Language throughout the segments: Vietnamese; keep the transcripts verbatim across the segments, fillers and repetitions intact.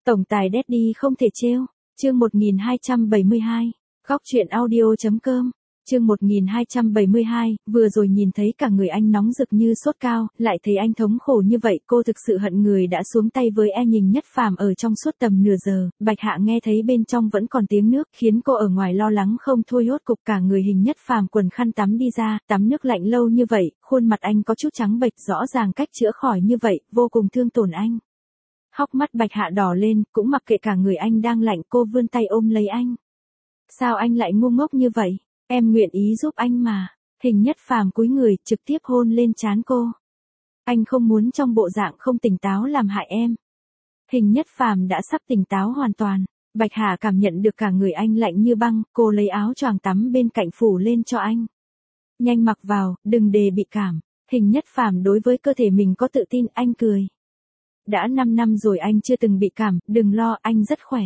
Tổng tài Daddy không thể trêu. Chương một nghìn hai trăm bảy mươi hai. Góc truyện audio.com. Chương một nghìn hai trăm bảy mươi hai, vừa rồi nhìn thấy cả người anh nóng rực như sốt cao, lại thấy anh thống khổ như vậy, cô thực sự hận người đã xuống tay với e Nhìn Nhất Phàm ở trong suốt tầm nửa giờ. Bạch Hạ nghe thấy bên trong vẫn còn tiếng nước, khiến cô ở ngoài lo lắng không thôi, hốt cục cả người Hình Nhất Phàm quần khăn tắm đi ra, tắm nước lạnh lâu như vậy, khuôn mặt anh có chút trắng bệch, rõ ràng cách chữa khỏi như vậy, vô cùng thương tổn anh. Hốc mắt Bạch Hạ đỏ lên, cũng mặc kệ cả người anh đang lạnh, cô vươn tay ôm lấy anh. Sao anh lại ngu ngốc như vậy? Em nguyện ý giúp anh mà. Hình Nhất Phàm cúi người, trực tiếp hôn lên trán cô. Anh không muốn trong bộ dạng không tỉnh táo làm hại em. Hình Nhất Phàm đã sắp tỉnh táo hoàn toàn. Bạch Hà cảm nhận được cả người anh lạnh như băng, cô lấy áo choàng tắm bên cạnh phủ lên cho anh. Nhanh mặc vào, đừng để bị cảm. Hình Nhất Phàm đối với cơ thể mình có tự tin, anh cười. Đã năm năm rồi anh chưa từng bị cảm, đừng lo, anh rất khỏe.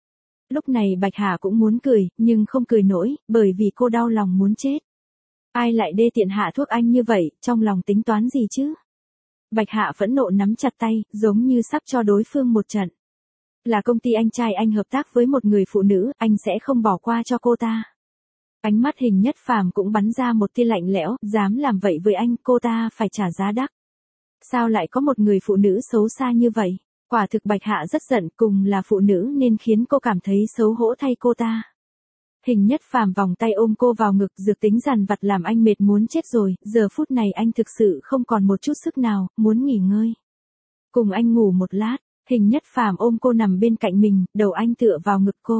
Lúc này Bạch Hà cũng muốn cười, nhưng không cười nổi, bởi vì cô đau lòng muốn chết. Ai lại đê tiện hạ thuốc anh như vậy, trong lòng tính toán gì chứ? Bạch Hạ phẫn nộ nắm chặt tay, giống như sắp cho đối phương một trận. Là công ty anh trai anh hợp tác với một người phụ nữ, anh sẽ không bỏ qua cho cô ta. Ánh mắt Hình Nhất Phàm cũng bắn ra một tia lạnh lẽo, dám làm vậy với anh, cô ta phải trả giá đắt. Sao lại có một người phụ nữ xấu xa như vậy? Quả thực Bạch Hạ rất giận, cùng là phụ nữ nên khiến cô cảm thấy xấu hổ thay cô ta. Hình Nhất Phàm vòng tay ôm cô vào ngực, dược tính dằn vặt làm anh mệt muốn chết rồi, giờ phút này anh thực sự không còn một chút sức nào, muốn nghỉ ngơi. Cùng anh ngủ một lát, Hình Nhất Phàm ôm cô nằm bên cạnh mình, đầu anh tựa vào ngực cô.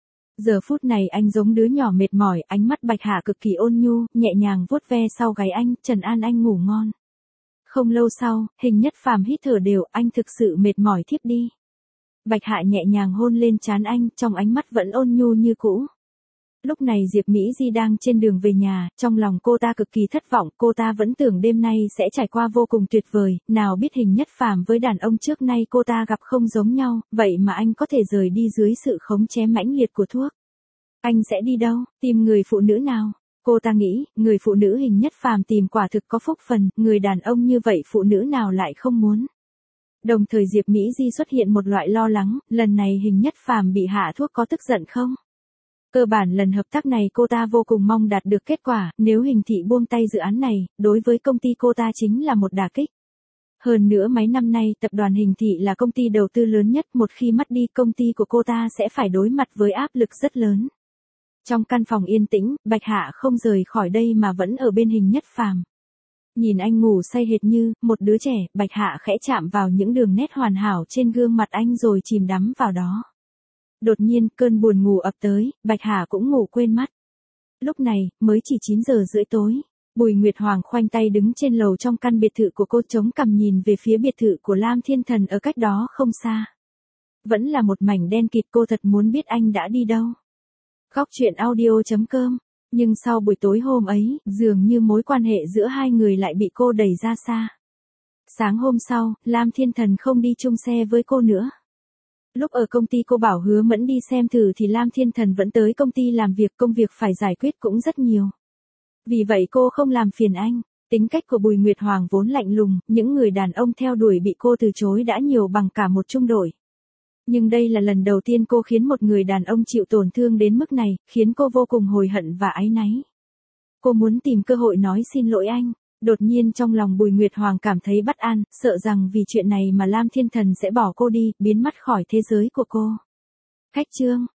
Giờ phút này anh giống đứa nhỏ mệt mỏi, ánh mắt Bạch Hạ cực kỳ ôn nhu, nhẹ nhàng vuốt ve sau gáy anh, trấn an anh ngủ ngon. Không lâu sau, Hình Nhất Phàm hít thở đều, anh thực sự mệt mỏi thiếp đi. Bạch Hạ nhẹ nhàng hôn lên trán anh, trong ánh mắt vẫn ôn nhu như cũ. Lúc này Diệp Mỹ Di đang trên đường về nhà, trong lòng cô ta cực kỳ thất vọng, cô ta vẫn tưởng đêm nay sẽ trải qua vô cùng tuyệt vời, nào biết Hình Nhất Phàm với đàn ông trước nay cô ta gặp không giống nhau, vậy mà anh có thể rời đi dưới sự khống chế mãnh liệt của thuốc. Anh sẽ đi đâu, tìm người phụ nữ nào? Cô ta nghĩ, người phụ nữ Hình Nhất Phàm tìm quả thực có phúc phần, người đàn ông như vậy phụ nữ nào lại không muốn. Đồng thời Diệp Mỹ Di xuất hiện một loại lo lắng, lần này Hình Nhất Phàm bị hạ thuốc có tức giận không? Cơ bản lần hợp tác này cô ta vô cùng mong đạt được kết quả, nếu Hình thị buông tay dự án này, đối với công ty cô ta chính là một đả kích. Hơn nữa mấy năm nay tập đoàn Hình thị là công ty đầu tư lớn nhất, một khi mất đi công ty của cô ta sẽ phải đối mặt với áp lực rất lớn. Trong căn phòng yên tĩnh, Bạch Hạ không rời khỏi đây mà vẫn ở bên Hình Nhất Phàm. Nhìn anh ngủ say hệt như một đứa trẻ, Bạch Hạ khẽ chạm vào những đường nét hoàn hảo trên gương mặt anh rồi chìm đắm vào đó. Đột nhiên, cơn buồn ngủ ập tới, Bạch Hạ cũng ngủ quên mắt. Lúc này, mới chỉ chín giờ rưỡi tối. Bùi Nguyệt Hoàng khoanh tay đứng trên lầu trong căn biệt thự của cô, chống cằm nhìn về phía biệt thự của Lam Thiên Thần ở cách đó không xa. Vẫn là một mảnh đen kịt, cô thật muốn biết anh đã đi đâu. Góc truyện audio.com. Nhưng sau buổi tối hôm ấy, dường như mối quan hệ giữa hai người lại bị cô đẩy ra xa. Sáng hôm sau, Lam Thiên Thần không đi chung xe với cô nữa. Lúc ở công ty cô bảo Hứa Mẫn đi xem thử thì Lam Thiên Thần vẫn tới công ty làm việc, công việc phải giải quyết cũng rất nhiều. Vì vậy cô không làm phiền anh. Tính cách của Bùi Nguyệt Hoàng vốn lạnh lùng, những người đàn ông theo đuổi bị cô từ chối đã nhiều bằng cả một trung đội. Nhưng đây là lần đầu tiên cô khiến một người đàn ông chịu tổn thương đến mức này, khiến cô vô cùng hối hận và áy náy. Cô muốn tìm cơ hội nói xin lỗi anh. Đột nhiên trong lòng Bùi Nguyệt Hoàng cảm thấy bất an, sợ rằng vì chuyện này mà Lam Thiên Thần sẽ bỏ cô đi, biến mất khỏi thế giới của cô. Khách trương,